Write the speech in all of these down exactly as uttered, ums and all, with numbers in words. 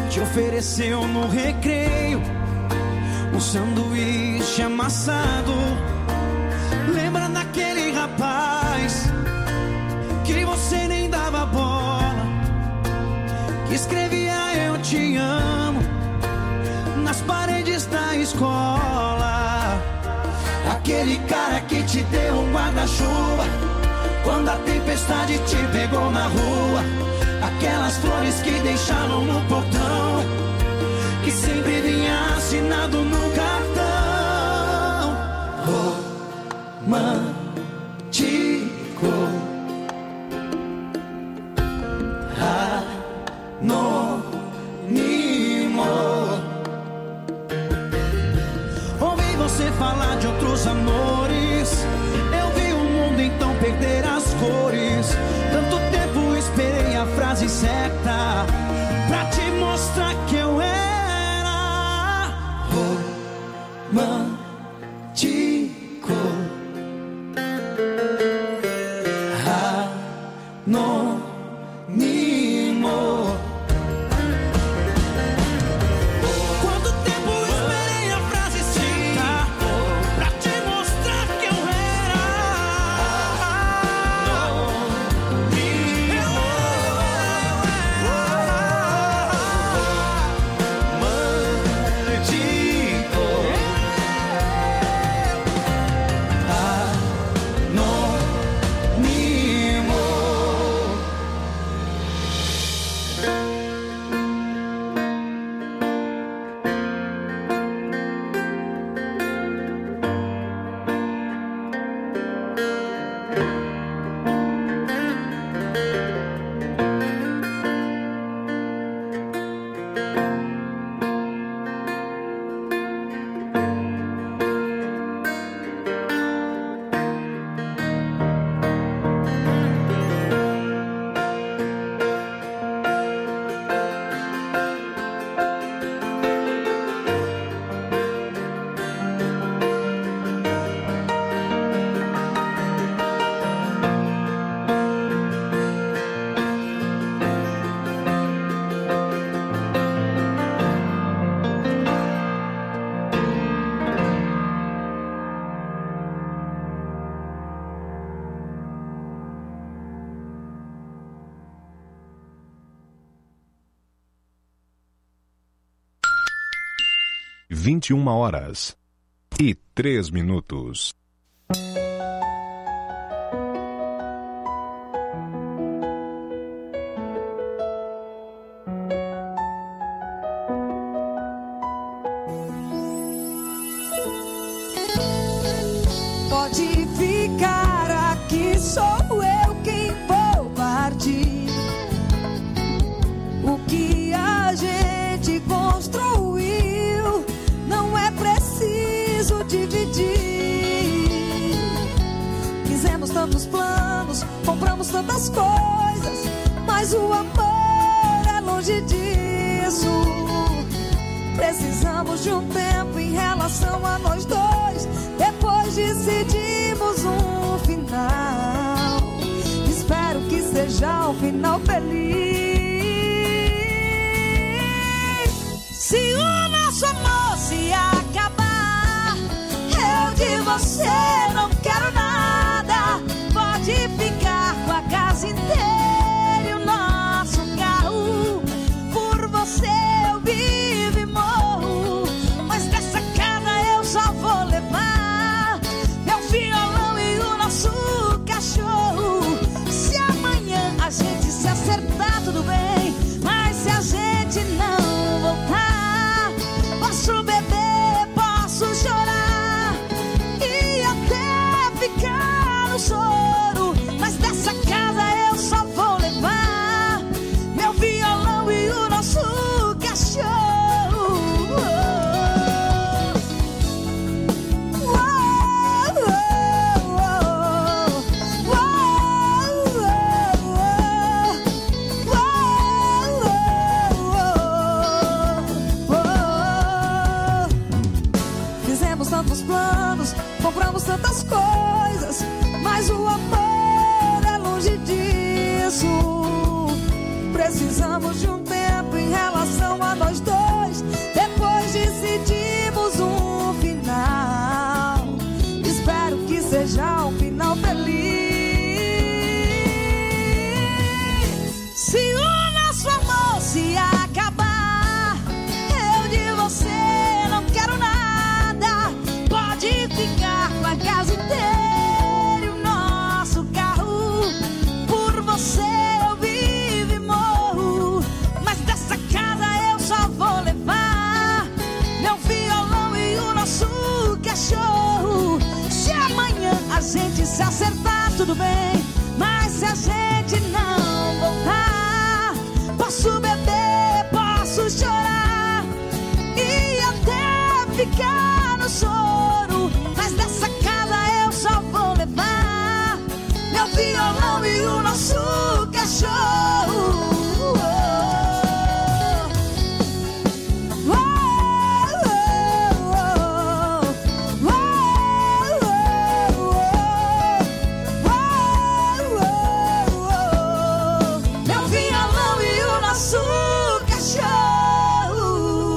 te ofereceu no recreio um sanduíche amassado. Lembra daquele rapaz que você nem dava bola, que escrevia eu te amo nas paredes da escola? Aquele cara que te deu um guarda-chuva quando a tempestade te pegou na rua. Aquelas flores que deixaram no portão, que sempre vinha assinado no cartão. Romântico, anônimo. Ouvi você falar de outros amores, eu vi o mundo então perder as cores. Tanto tempo esperei a frase certa pra te mostrar que eu era romântico, anônimo. Quanto tempo esperei a frase certa pra te mostrar que eu era vinte e uma horas e três minutos. Pode ficar aqui, sou eu quem vou partir. O que a gente construiu não é preciso dividir. Fizemos tantos planos, compramos tantas coisas, mas o amor é longe disso. Precisamos de um tempo em relação a nós dois, depois decidimos um final. Espero que seja um final feliz. Se o nosso amor se acabar, eu de você não quero nada. Pode ficar com a casa inteira e o nosso carro. Por você eu vivo e morro, mas dessa casa eu só vou levar meu violão e o nosso cachorro. Se amanhã a gente se acertar, tudo bem, mas se a gente não voltar, posso beber, posso chorar e até ficar no choro, mas dessa casa eu só vou levar meu violão e o nosso cachorro. Oh, oh, oh, oh, oh, oh. Fizemos tantos planos, compramos tantas coisas, mas o amor é longe disso. Precisamos de um tempo em em relação a nós dois. Depois decidimos um final. Espero que seja um final feliz. Se o nosso amor se acabar, eu de você não quero nada. Pode ficar com a casa inteira e o nosso carro. Por você eu vivo e morro, mas dessa casa eu só vou levar meu violão e o nosso cachorro. Se amanhã a gente se acertar, tudo bem, mas se a gente não voltar, posso beber, posso chorar e até ficar no choro, mas dessa casa eu só vou levar meu violão e o nosso cachorro. Meu violão e o nosso cachorro.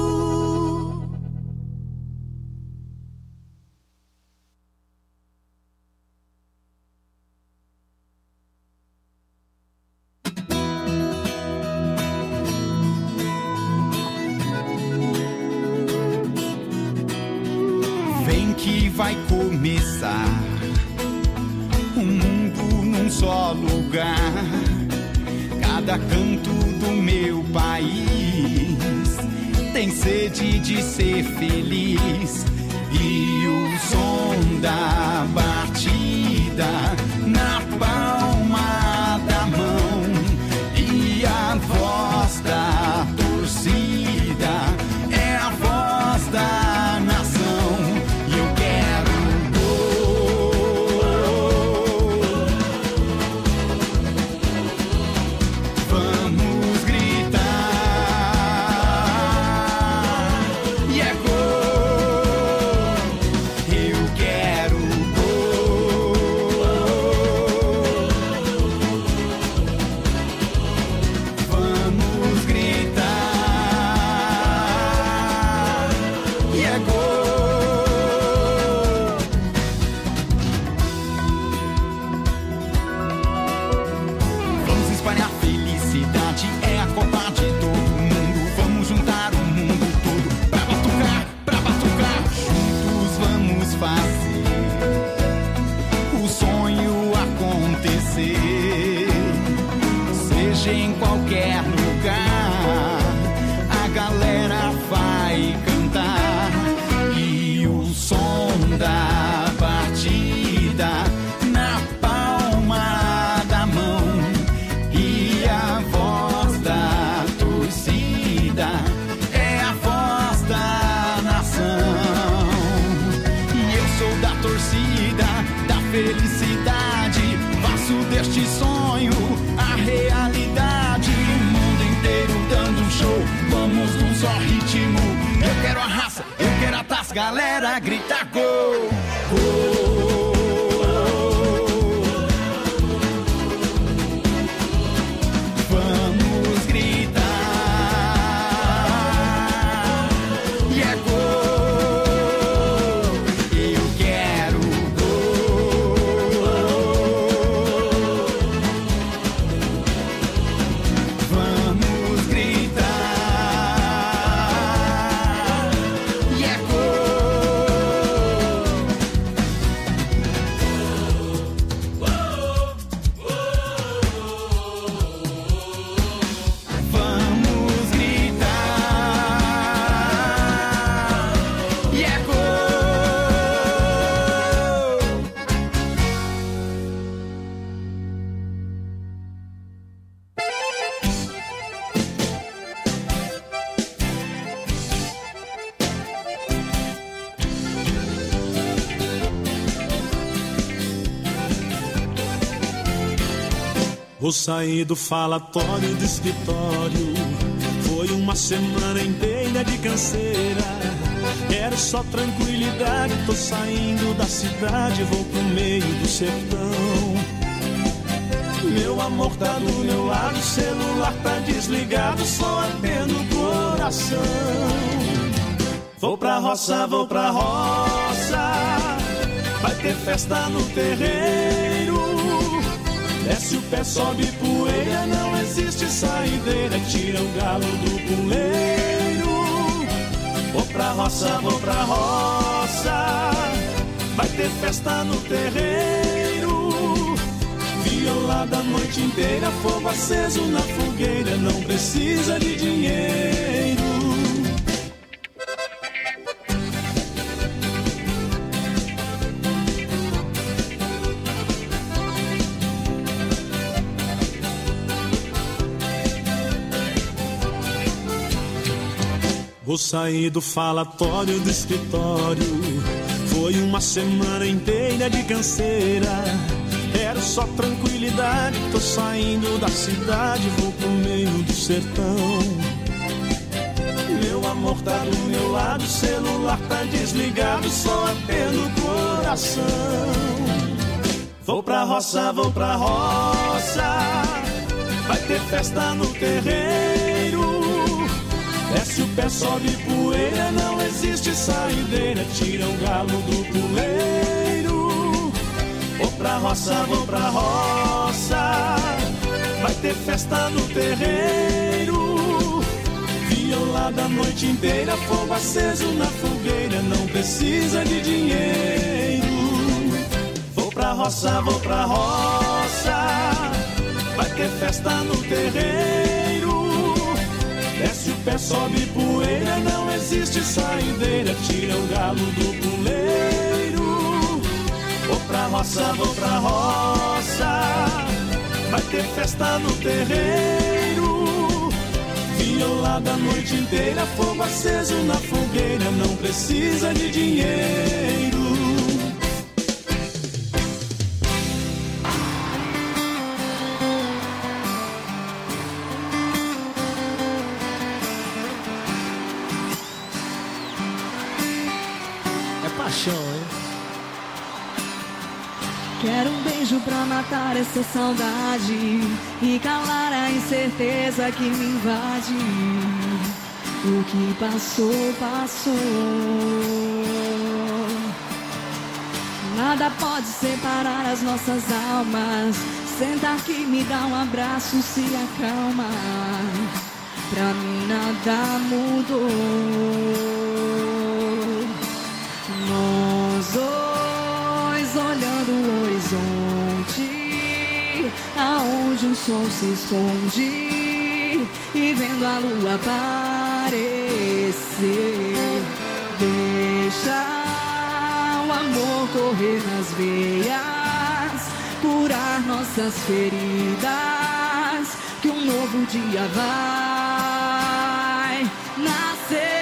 Vem que vai começar um mundo num só lugar. Cada canto do meu país tem sede de ser feliz. E o som da batida na palma da mão e a voz da torcida é a voz da nação. E eu quero gol. Vamos gritar. E é gol. Eu quero gol. Vamos gritar. E é gol. Vamos espalhar felicidade, é a Copa de todo mundo. Vamos juntar o mundo todo pra batucar, pra batucar. Juntos vamos fazer o sonho acontecer. Seja em qualquer lugar, a galera vai cantar. E o som da batida na palma da mão e a voz da torcida é a voz da nação. E eu sou da torcida, da felicidade, faço deste sonho a realidade. O mundo inteiro dando um show, vamos num só ritmo. Eu quero a raça, eu quero a taça, galera grita gol, gol. Vamos gritar. E é gol. Eu quero gol. Vamos gritar. E é gol. Vamos gritar. E é gol. Vou sair do falatório do escritório. Foi uma semana inteira de canseira. Quero só tranquilidade. Tô saindo da cidade, vou pro meio do sertão. Meu amor tá do meu lado, o celular tá desligado, só atendo coração. Vou pra roça, vou pra roça, vai ter festa no terreiro. Desce o pé, sobe poeira, não existe saideira, tira o galo do puleiro. Vou pra roça, vou pra roça, vai ter festa no terreiro. Violada a noite inteira, fogo aceso na fogueira, não precisa de dinheiro. Vou sair do falatório do escritório. Foi uma semana inteira de canseira. Quero só tranquilidade. Tô saindo da cidade, vou pro meio do sertão. Meu amor tá do meu lado, celular tá desligado, só apelo no coração. Vou pra roça, vou pra roça, vai ter festa no terreiro. Desce o pé, sobe poeira, não existe saideira, tira o galo do puleiro. Vou pra roça, vou pra roça, vai ter festa no terreiro. Violada a noite inteira, fogo aceso na fogueira, não precisa de dinheiro. Vou pra roça, vou pra roça, vai ter festa no terreiro. Desce o pé, sobe poeira, não existe saideira, tira o galo do puleiro. Vou pra roça, vou pra roça, vai ter festa no terreiro. Violada a noite inteira, fogo aceso na fogueira, não precisa de dinheiro. Quero um beijo pra matar essa saudade e calar a incerteza que me invade. O que passou, passou. Nada pode separar as nossas almas. Senta aqui, me dá um abraço, se acalma. Pra mim nada mudou. Nós dois olhando o horizonte, aonde o sol se esconde, e vendo a lua aparecer. Deixa o amor correr nas veias, curar nossas feridas, que um novo dia vai nascer.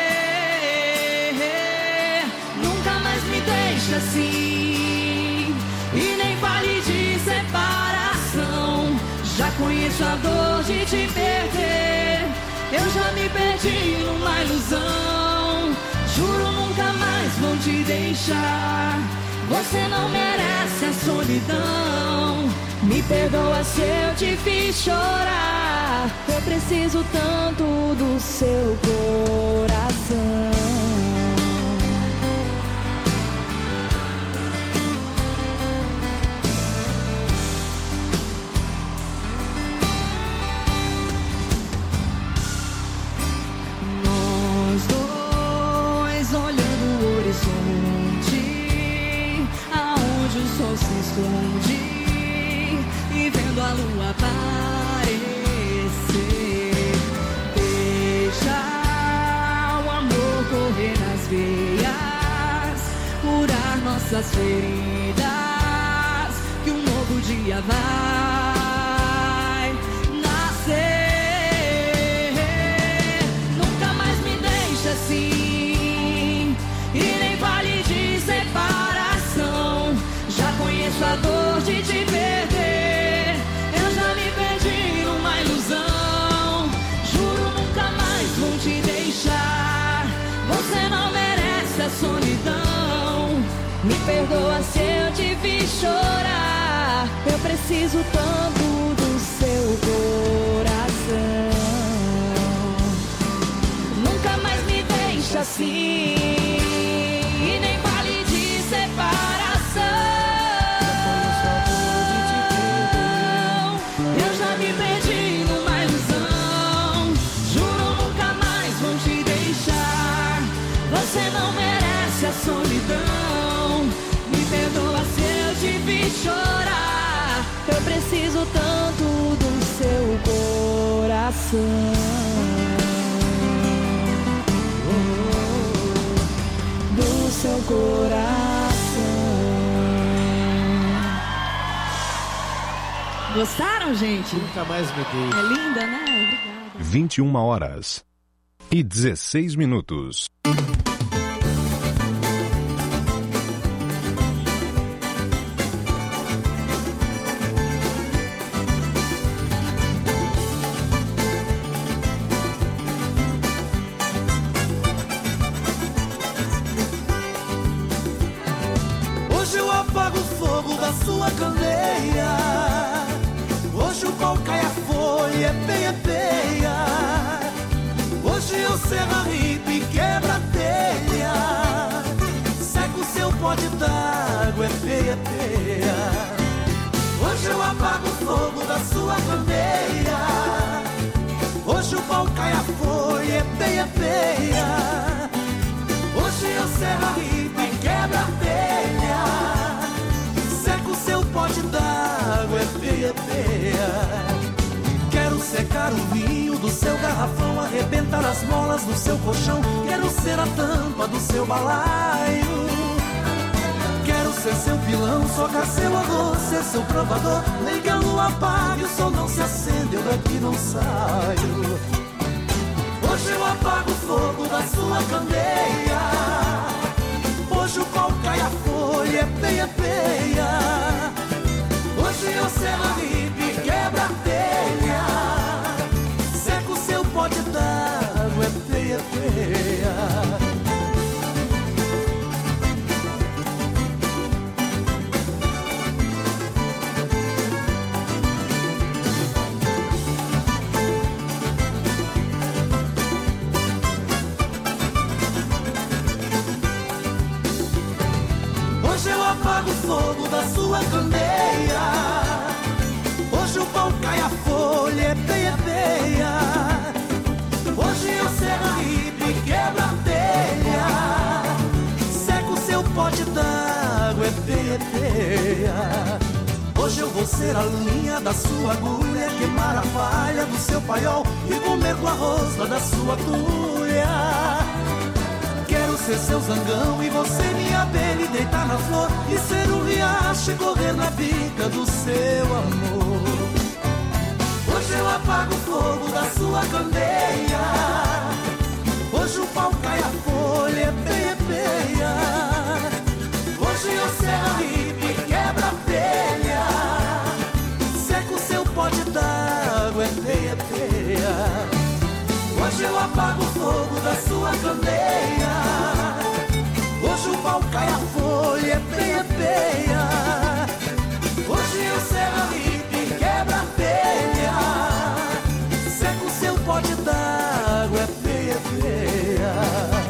Assim, e nem fale de separação. Já conheço a dor de te perder. Eu já me perdi numa ilusão. Juro nunca mais vou te deixar. Você não merece a solidão. Me perdoa se eu te fiz chorar. Eu preciso tanto do seu coração. Se esconde e vendo a lua aparecer. Deixa o amor correr nas veias, curar nossas feridas, que um novo dia vai nascer. Nunca mais me deixa assim, e nem fale de separação. Já conheço a dor de te perder. Eu já me perdi numa ilusão. Juro nunca mais vou te deixar. Você não merece a solidão. Me perdoa se eu te fiz chorar. Eu preciso tanto do seu coração. Nunca assim. E nem vale de separação. Eu já me perdi numa ilusão. Juro nunca mais vou te deixar. Você não merece a solidão. Me perdoa se eu te fiz chorar. Eu preciso tanto do seu coração. Do seu coração. Gostaram, gente? Nunca mais me dei. É linda, né? Obrigada. vinte e uma horas e dezesseis minutos. Hoje eu apago o fogo da sua candeia. Hoje o pau cai a folha, é peia, é peia. Hoje eu serro a ripa e quebra a telha. Seco o seu pote d'água, é peia, é peia. Hoje eu apago o fogo da sua candeia. Hoje o pau cai a folha, é peia, é peia. Hoje eu serro a ripa e quebra a telha. Seco o seu pote d'água, é peia, é peia. Quero secar o vinho do seu garrafão, arrebentar as molas do seu colchão. Quero ser a tampa do seu balaio. Quero ser seu pilão, socar seu arroz, ser seu provador. Liga a lua, apaga, o sol não se acende, eu daqui não saio. Hoje eu apago o fogo da sua candeia. Hoje o pau cai a folha, é peia, é peia. Hoje eu serro a ripa e quebra a telha. Seco o seu pote d'água, é peia, é peia. Hoje eu apago o fogo da sua candeia. Hoje o pau cai a folha, é peia, é peia. Hoje eu serro a ripa e quebra a telha. Seco o seu pote d'água, é peia, é peia. Hoje eu vou ser a linha da sua agulha, queimar a palha do seu paiol e comer com a rosca da sua tulha. Quero ser seu zangão e você minha abelha e deitar na flor e ser um riacho e correr na bica do seu amor. Hoje eu apago o fogo da sua candeia. Hoje o pau cai a folha, é peia, é peia. Hoje eu serro a ripa e quebra a telha. Seco o seu pote d'água, é peia, é peia. Hoje eu apago o fogo da sua candeia. Hoje o pau cai a folha, é peia, é peia. Hoje eu serro a ripa e quebra a telha. Seco o seu pote d'água, é peia, é peia.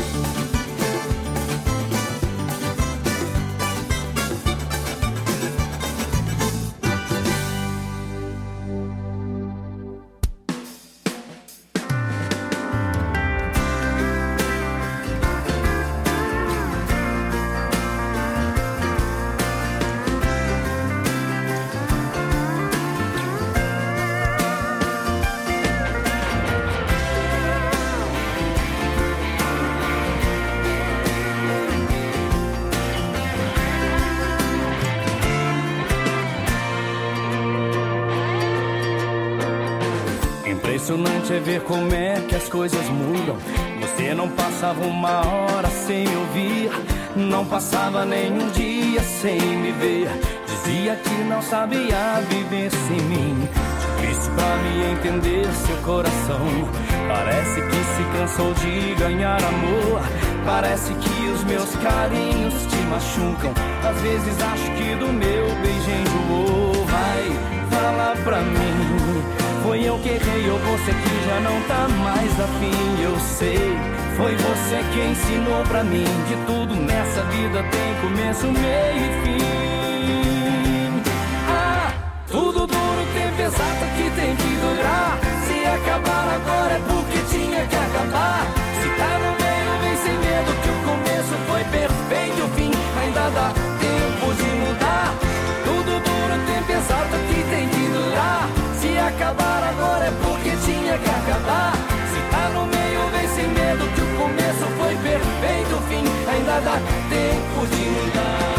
Impressionante é ver como é que as coisas mudam. Você não passava uma hora sem me ouvir, não passava nenhum dia sem me ver. Dizia que não sabia viver sem mim. Difícil pra me entender seu coração. Parece que se cansou de ganhar amor. Parece que os meus carinhos te machucam. Às vezes acho que do meu beijo enjoou. Vai, fala pra mim, Foi eu que errei ou você que já não tá mais afim, eu sei. Foi você que ensinou pra mim de tudo nessa vida tem começo, meio e fim. Ah, tudo duro, tempo exato que tem que durar. Se acabar agora é porque tinha que acabar. Se tá no meio, vem sem medo que o começo foi perfeito, o fim ainda dá tempo de mudar. Tudo duro, tempo exato que tem que durar. Se acabar agora é porque tinha que acabar. Se tá no meio, vem sem medo que o começo foi perfeito, o fim ainda dá tempo de mudar.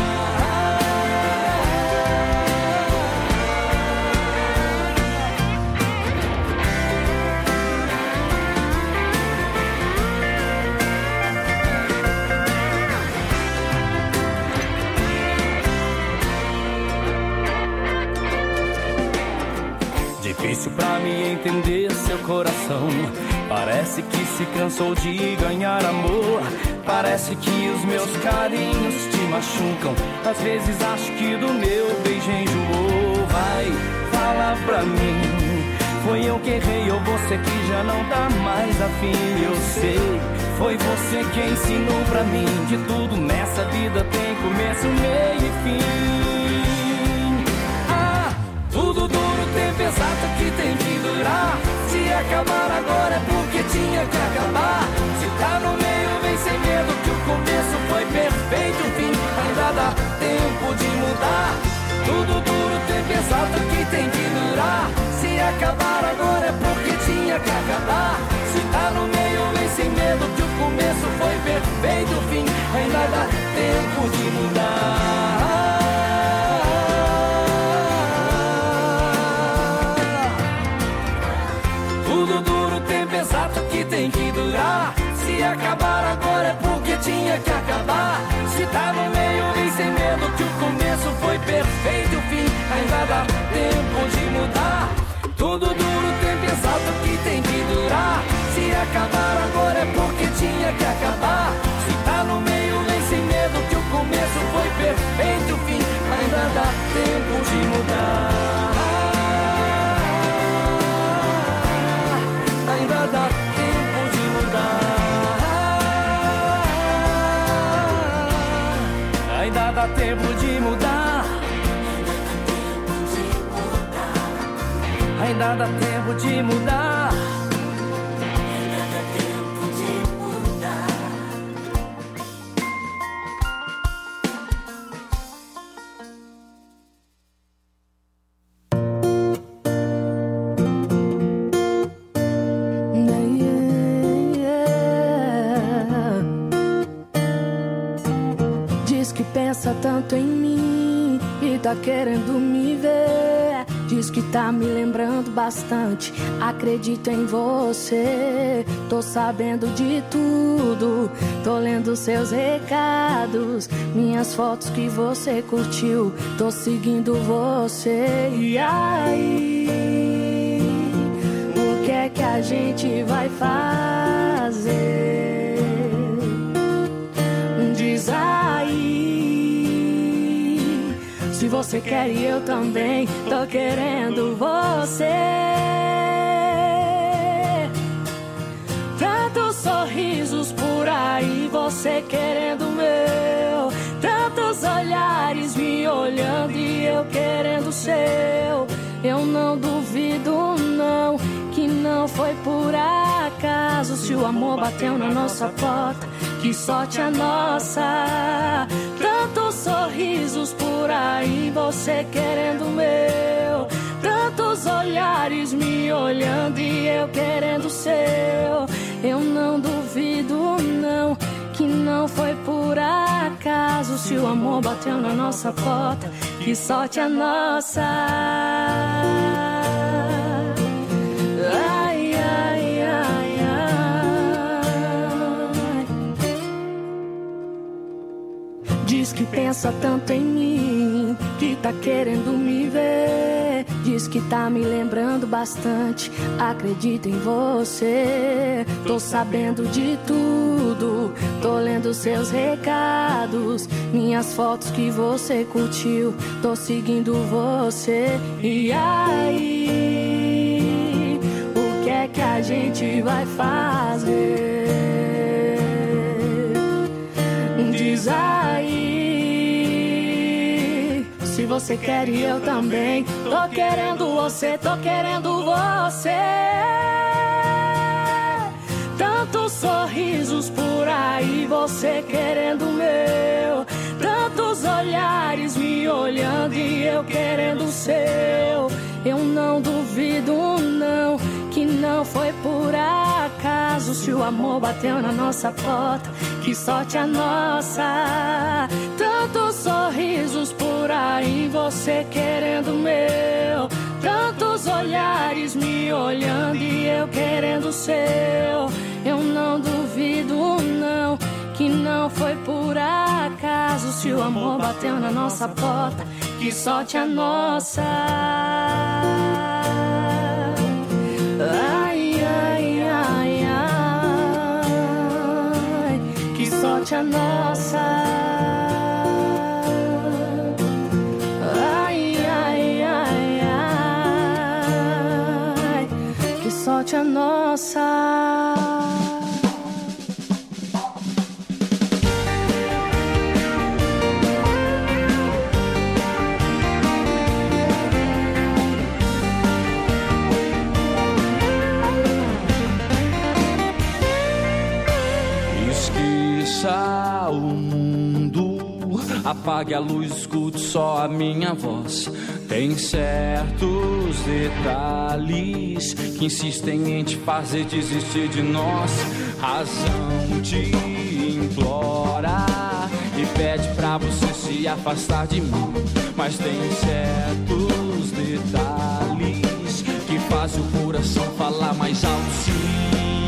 Difícil pra me entender seu coração. Parece que se cansou de ganhar amor. Parece que os meus carinhos te machucam. Às vezes acho que do meu beijo enjoou. Vai, fala pra mim. Foi eu que errei ou você que já não tá mais afim, eu sei. Foi você que ensinou pra mim de tudo nessa vida tem começo, meio e fim. Ah, tudo duro, tempo exato que tem que durar. Se acabar agora é porque tinha que acabar. Se tá no meio, vem sem medo que o começo foi perfeito, o fim ainda dá tempo de mudar. Tudo duro, tempo exato que tem que durar. Se acabar agora é porque tinha que acabar. Se tá no meio, vem sem medo que o começo foi perfeito, o fim ainda dá tempo de mudar. Tudo duro, tempo exato que tem que durar. Se acabar agora é porque tinha que acabar. Se tá no meio, vem sem medo que o começo foi perfeito, o fim ainda dá tempo de mudar. Tudo duro, tempo exato que tem que durar. Se acabar agora é porque tinha que acabar. Se tá no meio, vem sem medo que o começo foi perfeito, o fim ainda dá tempo de mudar. Ainda dá tempo de mudar. Ainda dá tempo de mudar. Ainda dá tempo de mudar. Diz que pensa tanto em mim e tá querendo me ver. Diz que tá me lembrando bastante. Acredito em você. Tô sabendo de tudo. Tô lendo seus recados, minhas fotos que você curtiu. Tô seguindo você. E aí, o que é que a gente vai fazer? Diz aí. Se você quer e eu também tô querendo você. Tantos sorrisos por aí, você querendo o meu. Tantos olhares me olhando e eu querendo o seu. Eu não duvido não, que não foi por acaso. Se o amor bateu na nossa porta, que sorte a nossa. Tantos sorrisos por aí, você querendo o meu. Tantos olhares me olhando e eu querendo o seu. Eu não duvido não, que não foi por acaso. Se o amor bateu na nossa porta, que sorte a nossa. Ai, ai, ai, ai. Diz que pensa tanto em mim, que tá querendo me ver. Diz que tá me lembrando bastante. Acredito em você. Tô sabendo de tudo. Tô lendo seus recados, minhas fotos que você curtiu. Tô seguindo você. E aí, que a gente vai fazer? Diz aí, se você quer e eu também. Tô querendo você, tô querendo você. Tantos sorrisos por aí, você querendo o meu. Tantos olhares me olhando e eu querendo o seu. Eu não duvido não, que não foi por acaso. Se o amor bateu na nossa porta, que sorte a nossa. Tantos sorrisos por aí, você querendo o meu. Tantos olhares me olhando e eu querendo o seu. Eu não duvido não, que não foi por acaso. Se o amor bateu na nossa porta, que sorte a nossa. Ai, ai, ai, ai, que sorte a nossa. Ai, ai, ai, ai, que sorte a nossa. O mundo, apague a luz, escute só a minha voz. Tem certos detalhes que insistem em te fazer desistir de nós. Razão te implora e pede pra você se afastar de mim. Mas tem certos detalhes que fazem o coração falar mais alto, sim.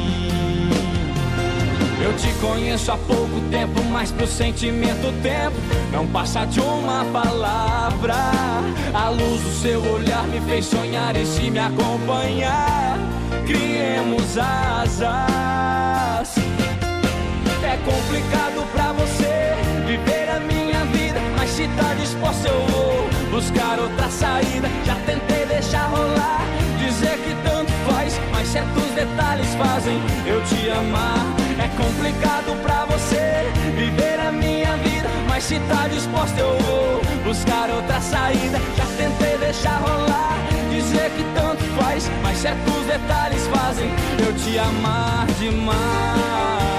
Eu te conheço há pouco tempo, mas pro sentimento o tempo não passa de uma palavra. A luz do seu olhar me fez sonhar e se me acompanhar, criemos asas. É complicado pra você viver a minha vida, mas se tá disposto eu vou buscar outra saída. Já tentei deixar rolar, dizer que tanto faz, mas certos detalhes fazem eu te amar. É complicado pra você viver a minha vida, mas se tá disposto eu vou buscar outra saída. Já tentei deixar rolar, dizer que tanto faz, mas certos detalhes fazem eu te amar demais.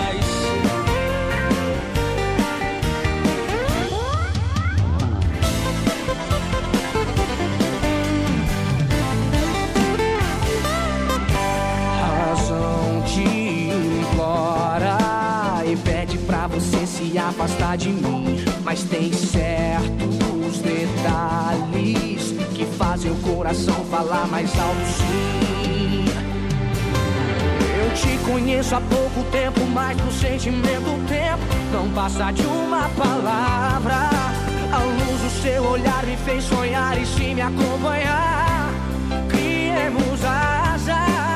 Você se afastar de mim, mas tem certos detalhes que fazem o coração falar mais alto, sim. Eu te conheço há pouco tempo, mas no sentimento o tempo não passa de uma palavra. A luz do seu olhar me fez sonhar e se me acompanhar, criemos asas.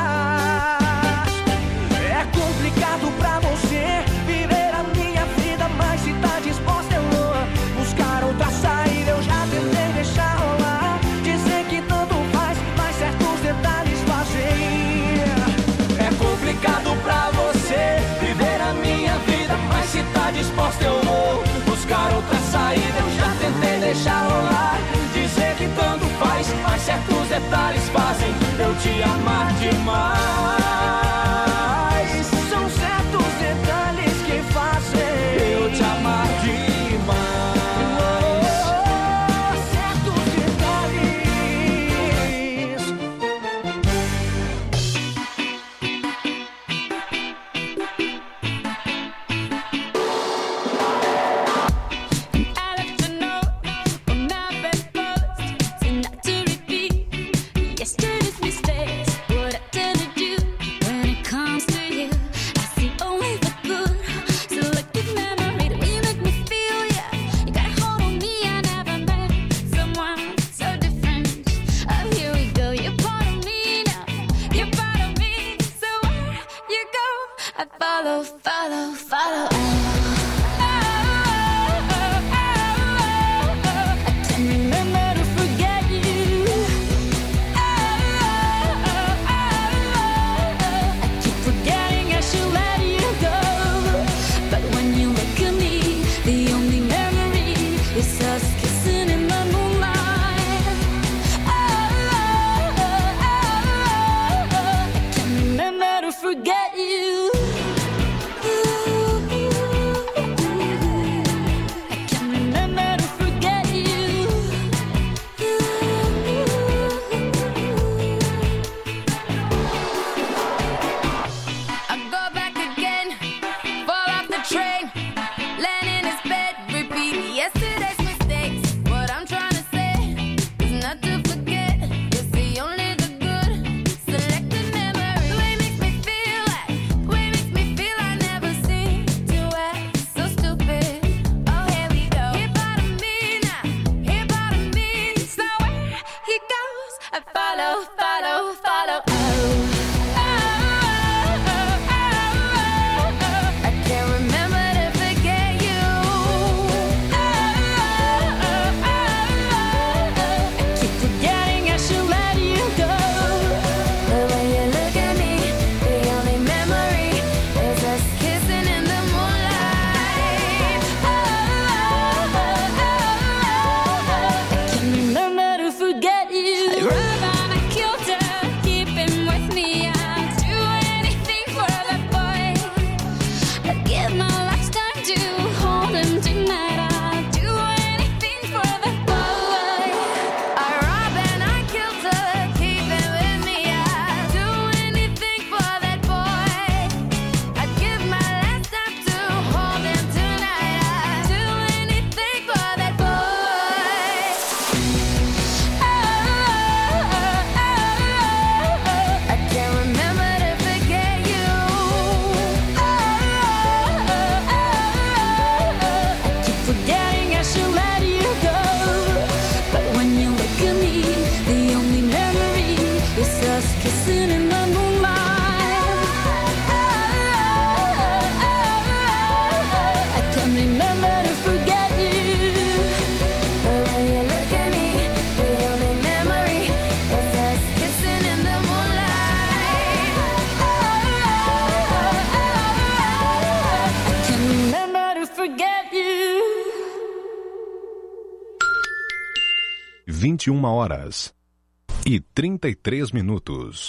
É complicado pra você viver a minha vida, mas se tá disposta eu vou buscar outra saída. Eu já tentei deixar rolar, dizer que tanto faz, mas certos detalhes fazem. É complicado pra você viver a minha vida, mas se tá disposta eu vou buscar outra saída. Eu já tentei deixar rolar, dizer que tanto faz, mas certos detalhes fazem eu te amar demais. São certos detalhes que fazem eu te amar demais. Oh, certos detalhes. Yesterday's mistakes, what I tend to do when it comes to you. follow, follow, follow. Oh, oh, oh, oh, oh, oh. I can't remember to forget you. Oh, oh, oh, oh, forget you. vinte e uma horas e trinta e três minutos.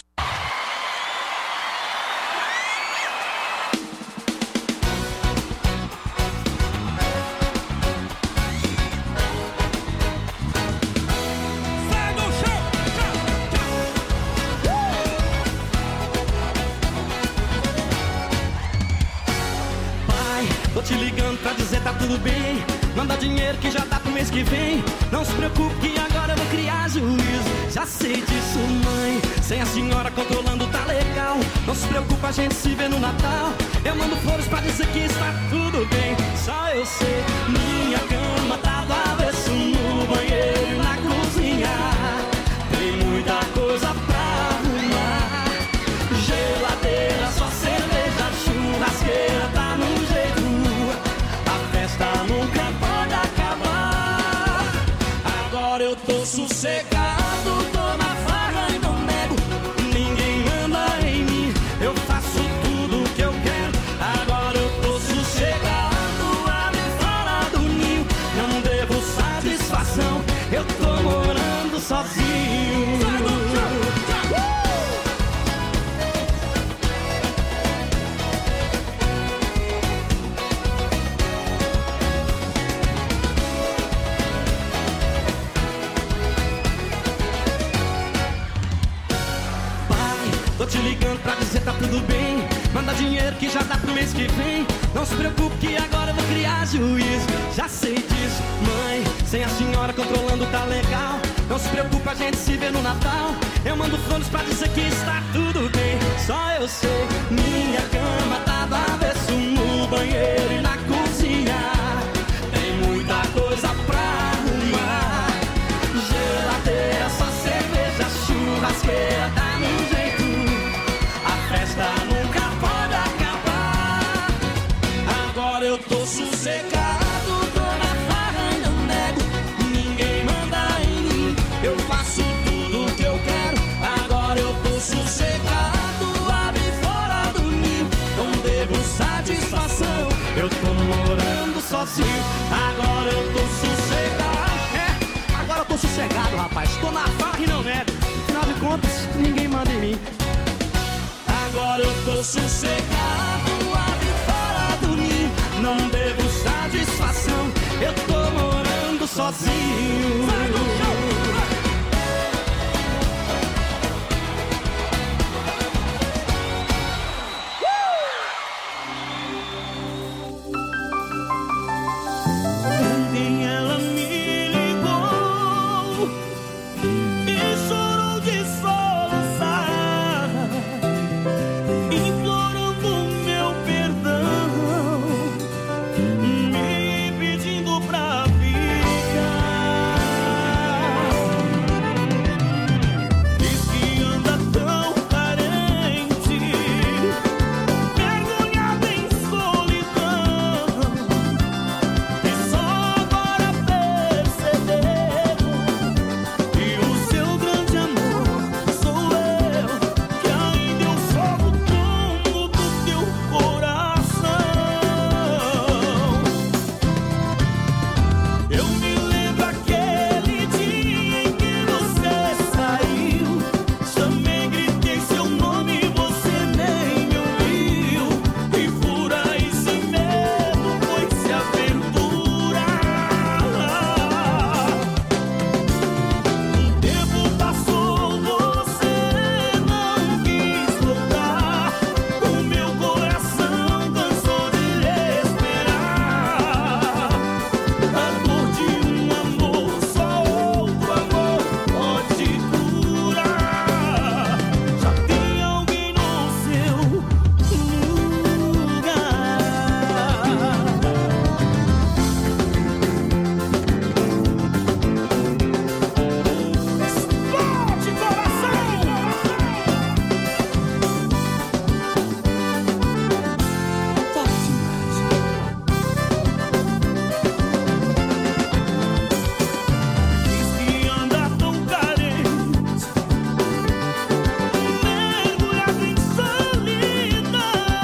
Pai, tô te ligando pra dizer tá tudo bem. Manda dinheiro que já dá pro mês que vem. Não se preocupe que agora eu vou criar juízo. Já sei disso, mãe. Sem a senhora controlando tá legal. Não se preocupe, a gente se vê no Natal. Eu mando flores pra dizer que está tudo bem. Só eu sei, minha cama tá do avesso, no banheiro e na cozinha. Tem muita coisa pra arrumar. Geladeira, só cerveja, churrasqueira tá no jeito. A festa nunca pode acabar. Agora eu tô sossegado, tô na farra e não nego. Ninguém manda em mim, eu faço tudo que eu quero. Agora eu tô sossegado, abre fora do ninho. Não devo satisfação, eu tô morando sozinho. Tô te ligando pra dizer tá tudo bem. Manda dinheiro que já dá pro mês que vem. Não se preocupe que agora eu vou criar juízo. Já sei disso, mãe. Sem a senhora controlando tá legal. Não se preocupe, a gente se vê no Natal. Eu mando flores pra dizer que está tudo bem. Só eu sei, minha cama tá do avesso, no banheiro e na cozinha. Tem muita coisa pra arrumar. Geladeira, só cerveja, churrasqueira tá no jeito. A festa nunca pode acabar. Agora eu tô sossegado, tô na farra e não nego. Ninguém manda em mim, eu faço tudo que eu quero. Agora eu tô sossegado, abre fora do ninho. Não devo satisfação, eu tô morando sozinho. Agora eu tô sossegado. É, agora eu tô sossegado, rapaz. Tô na farra e não nego. Afinal de contas, ninguém manda em mim. Agora eu tô sossegado, abre para dormir. Não devo satisfação, eu tô morando sozinho. Vai no show, vai. Ontem ela me ligou e chorou de soluçar, implorando meu perdão, me pedindo pra ficar. Diz que anda tão carente, mergulhada em solidão, e só agora percebeu que o seu grande amor sou eu, que ainda eu sou o dono do teu coração. Eu me lembro aquele dia em que você saiu, chamei, gritei seu nome e você nem me ouviu, e por aí sem medo foi-se aventura. O tempo passou, você não quis voltar, o meu coração cansou de esperar. A dor de um amor, só outro amor pode curar. Já tem alguém no seu lugar. Explode coração! Top demais. Diz que anda tão carente, mergulhado em solidão,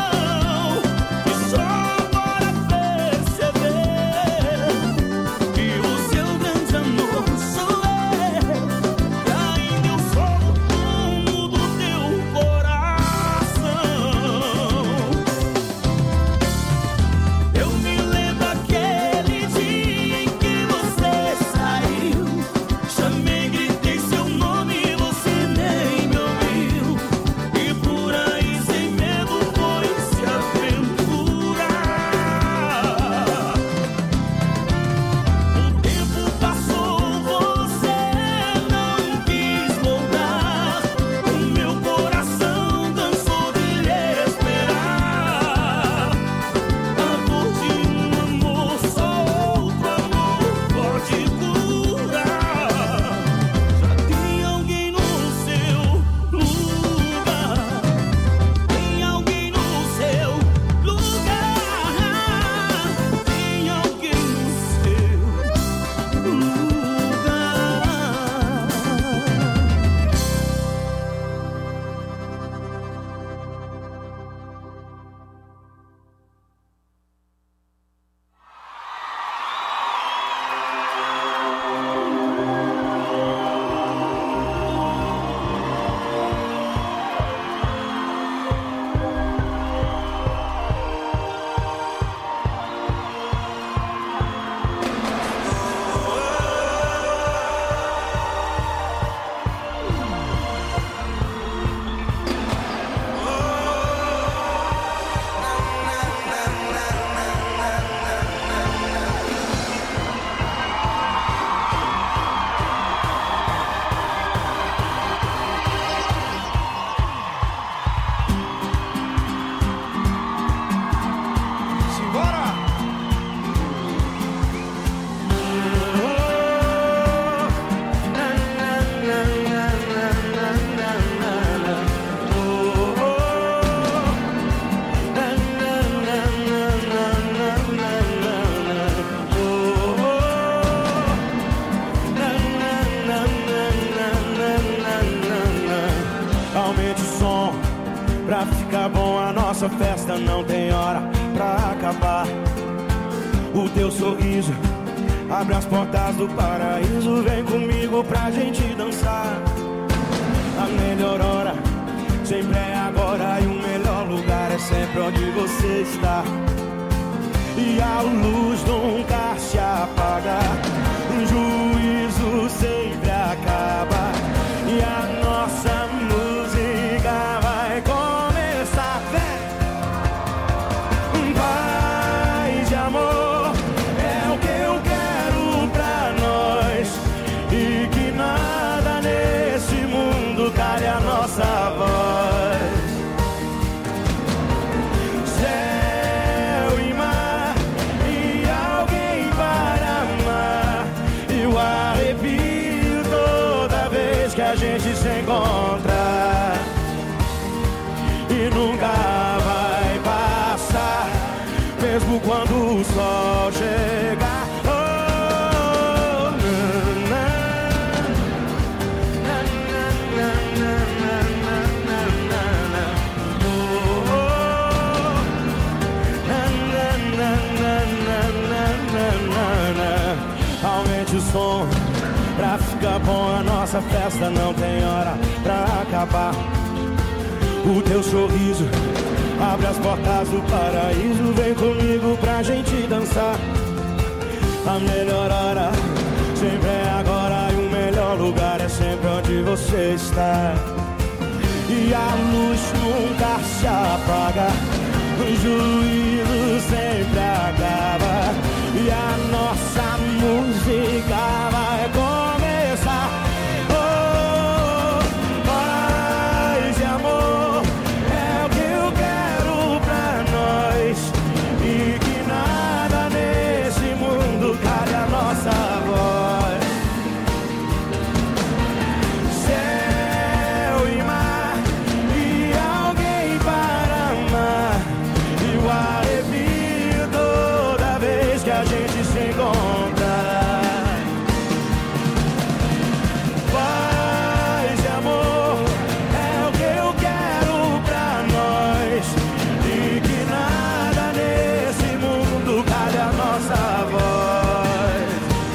e só agora percebeu que o seu grande amor sou eu, que ainda eu sou o dono do teu coração. Eu me lembro aquele dia em que você saiu, chamei, gritei seu nome e você nem me ouviu, e por aí sem medo foi-se aventurar. O tempo passou, você não quis voltar, o meu coração cansou de esperar. A dor de um amor, só outro amor pode curar. Já tem alguém no seu lugar, tem alguém no seu lugar, tem alguém no seu lugar. Simbora! Aumente o som pra ficar bom, a nossa festa não tem hora pra acabar. O teu sorriso abre as portas do paraíso, vem comigo pra gente dançar. A melhor hora Sempre é agora e o melhor lugar é sempre onde você está. E a luz nunca se apaga, o juízo sempre acaba e a nossa música vai começar. Paz e amor é o que eu quero pra nós, e que nada nesse mundo cale a nossa voz. Céu e mar e alguém para amar, e o arrepio toda vez que a gente se encontra, e nunca vai passar, mesmo quando o sol chegar. Oh, na, na, na, na, na, na, na, na. Oh, oh, na, na, na, na, na, na, na. Aumente o som pra ficar bom, a nossa festa não tem hora pra acabar. O teu sorriso abre as portas do paraíso, vem comigo pra gente dançar. A melhor hora sempre é agora, e o melhor lugar é sempre onde você está. E a luz nunca se apaga, o juízo sempre acaba, e a nossa música vai começar. Oh, paz e amor é o que eu quero pra nós, e que nada nesse mundo cale a nossa voz. Céu e mar e alguém para amar, e o arrepio toda vez que a gente se encontra. Paz e amor é o que eu quero pra nós, e que nada nesse mundo cale a nossa voz.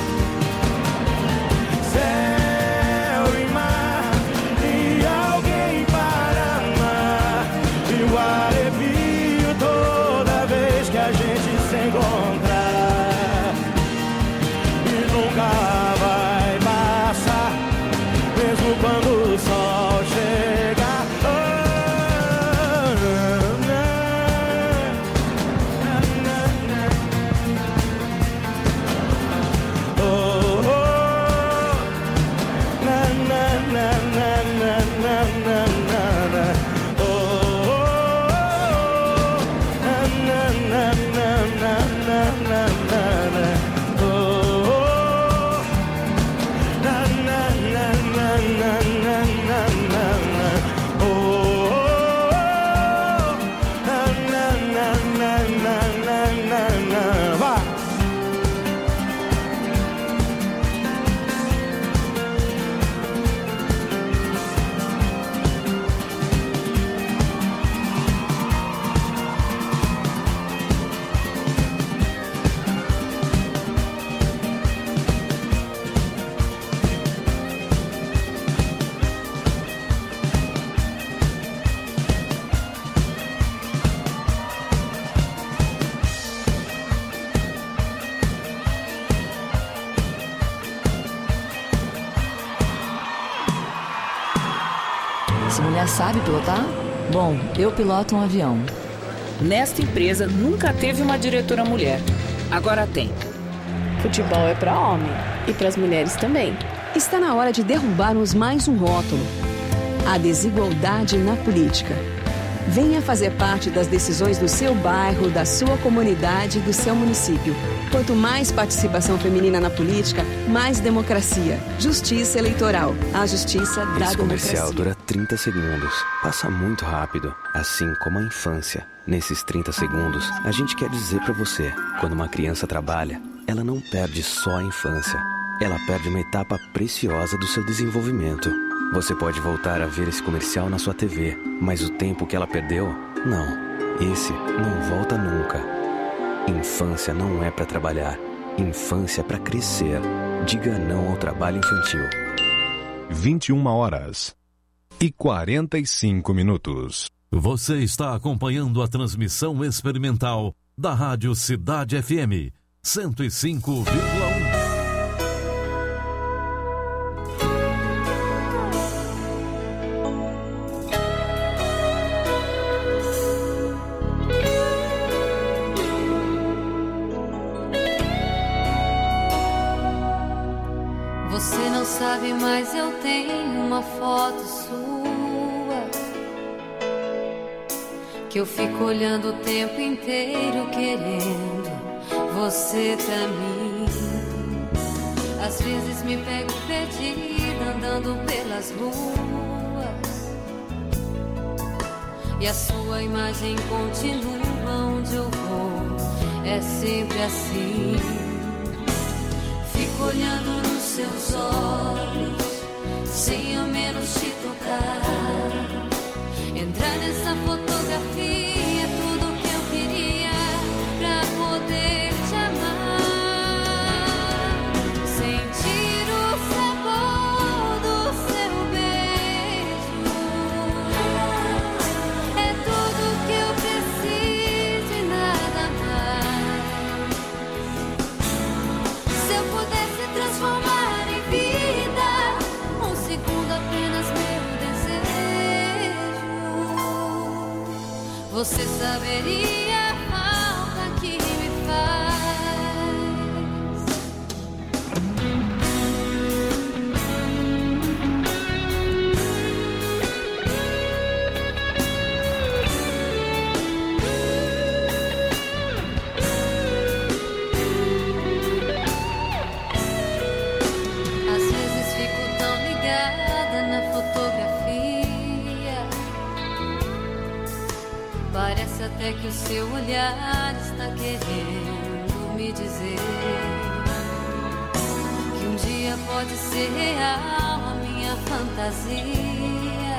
Céu e mar e alguém para amar, e o arrepio toda vez que a gente se encontrar, e nunca vai passar, mesmo quando o sol chegar. Oh, na, na, na, na. Oh, oh, na, na, na, na, na, na, na, na. Oh, oh, na, na, na, na, na, na, na, na. Oh, oh, na, na, na, na, na, na, na, na. Oh, oh, na, na, na, na, na, na, na. Vai! Essa mulher sabe pilotar? Bom, eu piloto um avião. Nesta empresa nunca teve uma diretora mulher. Agora tem. Futebol é para homem e para as mulheres também. Está na hora de derrubarmos mais um rótulo: a desigualdade na política. Venha fazer parte das decisões do seu bairro, da sua comunidade, do seu município. Quanto mais participação feminina na política, mais democracia. Justiça eleitoral. A justiça da democracia. Esse comercial dura trinta segundos. Passa muito rápido, assim como a infância. Nesses trinta segundos, a gente quer dizer pra você: quando uma criança trabalha, ela não perde só a infância. Ela perde uma etapa preciosa do seu desenvolvimento. Você pode voltar a ver esse comercial na sua T V, mas o tempo que ela perdeu, não. Esse não volta nunca. Infância não é pra trabalhar. Infância é pra crescer. Diga não ao trabalho infantil. vinte e uma horas e quarenta e cinco minutos. Você está acompanhando a transmissão experimental da Rádio Cidade F M cento e cinco vírgula um. Você não sabe, mas eu tenho uma foto sua que eu fico olhando o tempo inteiro querendo você pra mim. Às vezes me pego perdida andando pelas ruas e a sua imagem continua onde eu vou. É sempre assim. Fico olhando nos seus olhos, sem ao menos te tocar. Entrar nessa fotografia é tudo que eu queria pra poder te amar. Sentir o sabor do seu beijo é tudo que eu preciso e nada mais. Se eu pudesse transformar em vida um segundo apenas meu desejo, você saberia a falta que me faz. Às vezes fico tão ligada na fotografia, parece até que o seu olhar está querendo me dizer que um dia pode ser real a minha fantasia.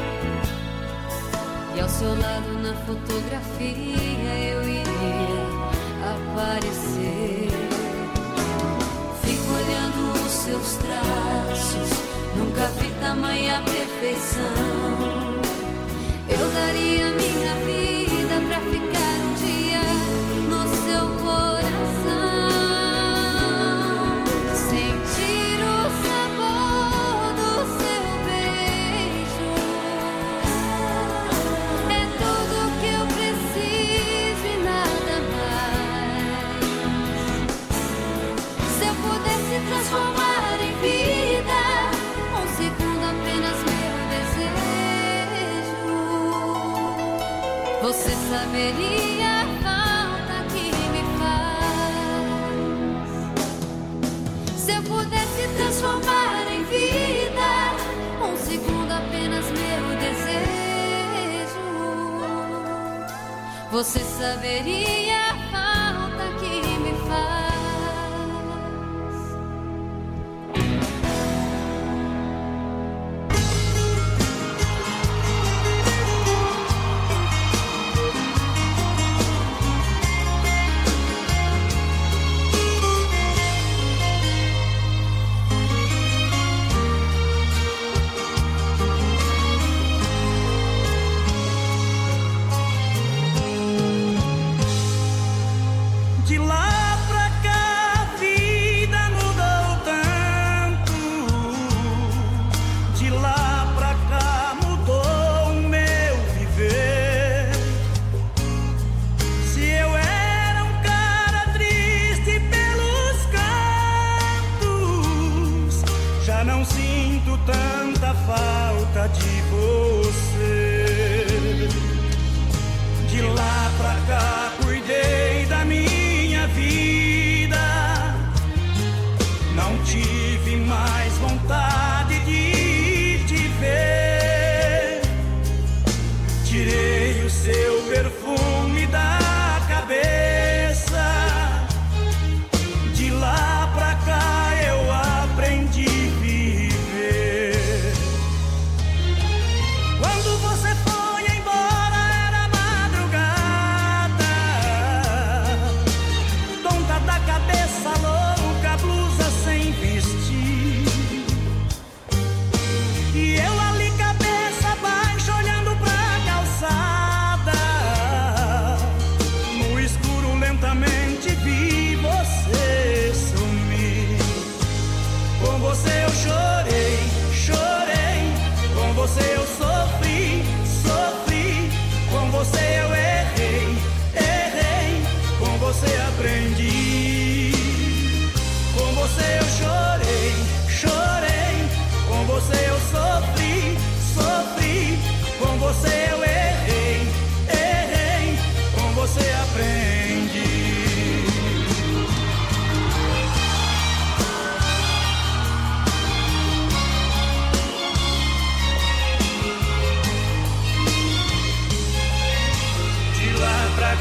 E ao seu lado na fotografia eu iria aparecer. Fico olhando os seus traços, nunca vi tamanha perfeição. Eu daria minha vida pra ficar um dia no seu coração. Sentir o sabor do seu beijo é tudo que eu preciso e nada mais. Se eu pudesse transformar em vida um segundo apenas meu desejo, você saberia a falta que me faz. Se eu pudesse transformar em vida um segundo apenas meu desejo, você saberia a falta que me faz.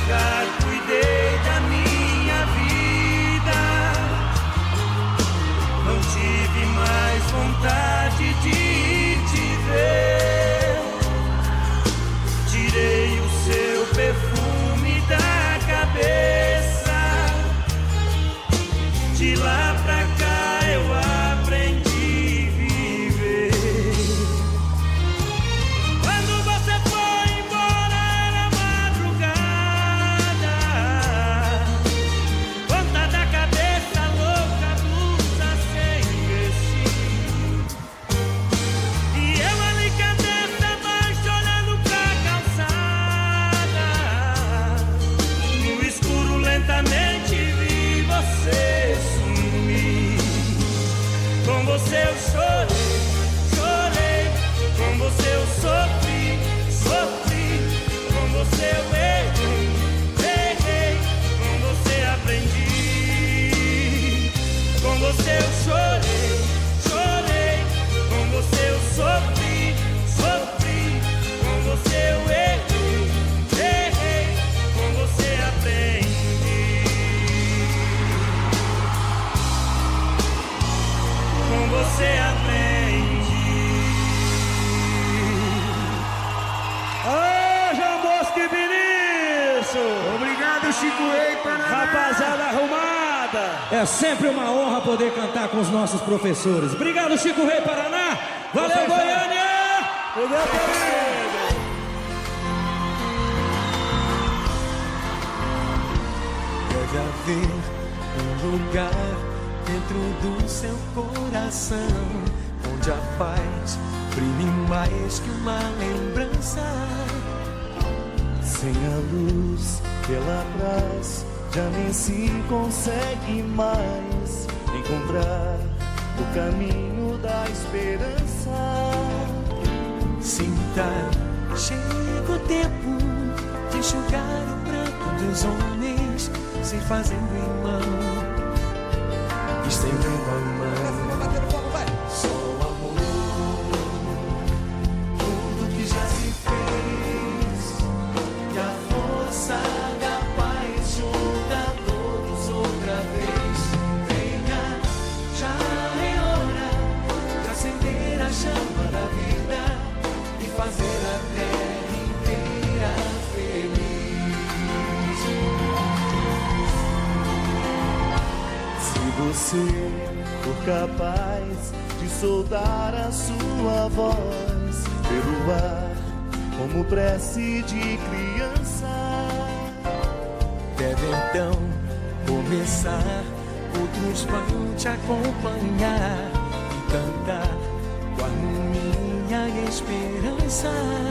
lugar, cuidei da minha vida. Não tive mais vontade de te ver. Tirei o seu perfume da cabeça. De lá pra cá eu aprendi a viver. Quando você foi embora era madrugada, ponta da cabeça louca, blusa sem vestir. E eu ali cadeta baixo olhando pra calçada. No escuro lentamente vi você sumir. Com você eu chorei, chorei. Com você eu sofri, sofri. Com você eu errei, errei. Com você aprendi. Com você eu chorei, chorei. Com você eu sofri, sofri. Com você eu errei, errei. Com você aprendi. Com você aprendi. Ô, João Bosco e Vinícius! Obrigado, Chico Rei, Paraná. Rapaziada arrumada! É sempre uma honra poder cantar com os nossos professores. Obrigado, Chico Rei, Paraná! Valeu, Você Goiânia! Valeu, querido! Deve haver um lugar dentro do seu coração, onde a paz brilhe mais que uma lembrança. Sem a luz pela trás, já nem se consegue mais encontrar o caminho da esperança. Sinta, chega o tempo de enxugar o pranto dos homens, se fazendo irmão, estendendo a mão. Só o amor, tudo que já se fez, e a força da paz junta todos outra vez. Venha, já é hora de acender a chama da vida e fazer a terra inteira feliz. Se você for capaz de soltar a sua voz pelo ar, como prece de criança, deve então começar. Outros vão te acompanhar e cantar com harmonia e esperança.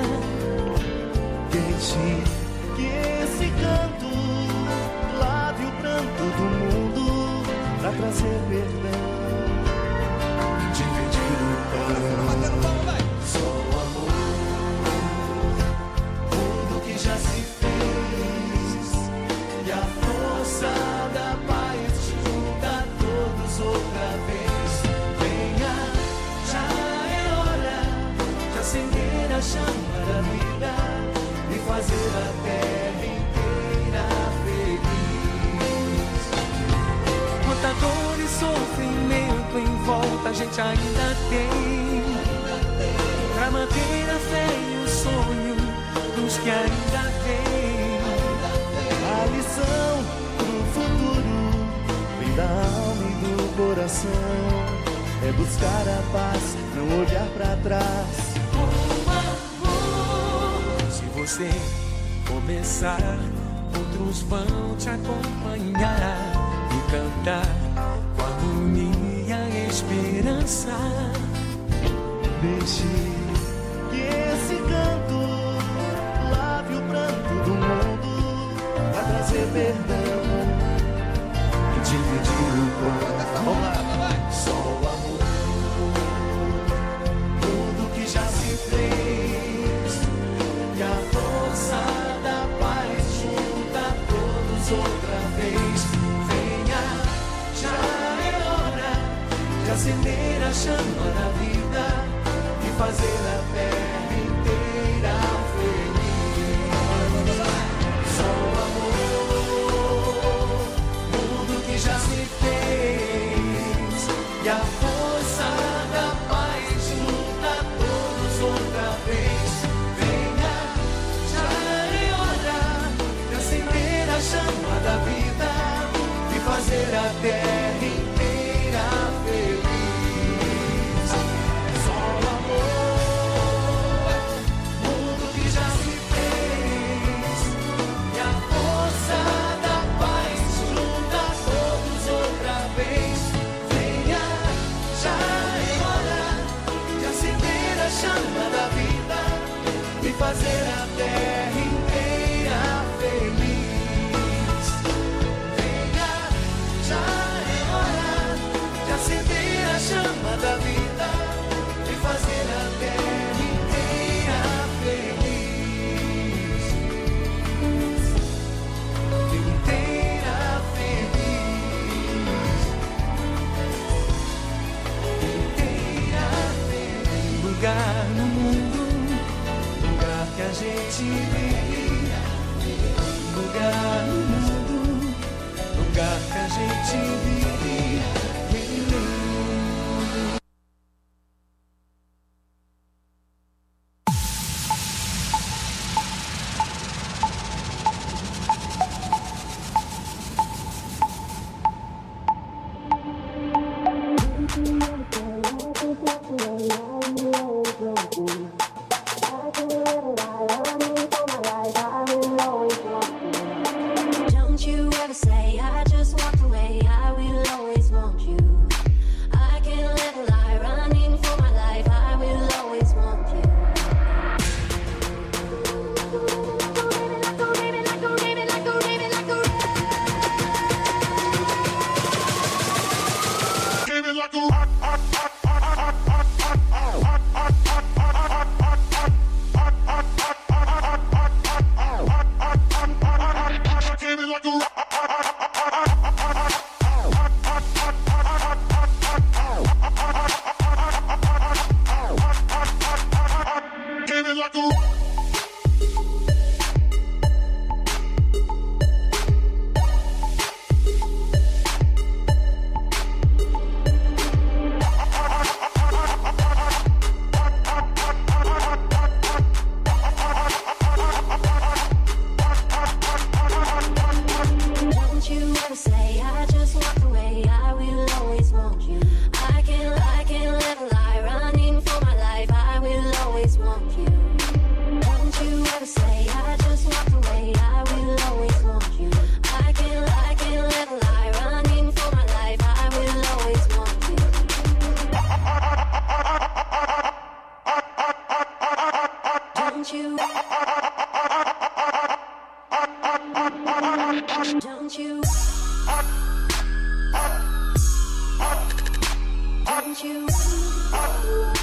Deixe que esse canto lave o pranto do mundo pra trazer perdão, dividir o pão. Só o amor, tudo que já se fez, e a força da paz junta todos outra vez. Venha, já é hora de acender a chama da vida e fazer a terra inteira feliz. Quanta dor e sofrimento em volta a gente ainda tem, pra manter a fé e o sonho dos que ainda têm. A lição pro futuro vem da alma e do coração, é buscar a paz, não olhar pra trás. Se você começar, outros vão te acompanhar e cantar com harmonia e esperança. Deixe que esse canto lave o pranto do mundo pra trazer perdão e dividir o pão. Vamos lá, só o amor, tudo que já se fez, e a força da paz junta todos outra vez. Venha, já é hora de acender a chama da vida e fazer a terra inteira feliz. Só o amor, Don't you? Don't you?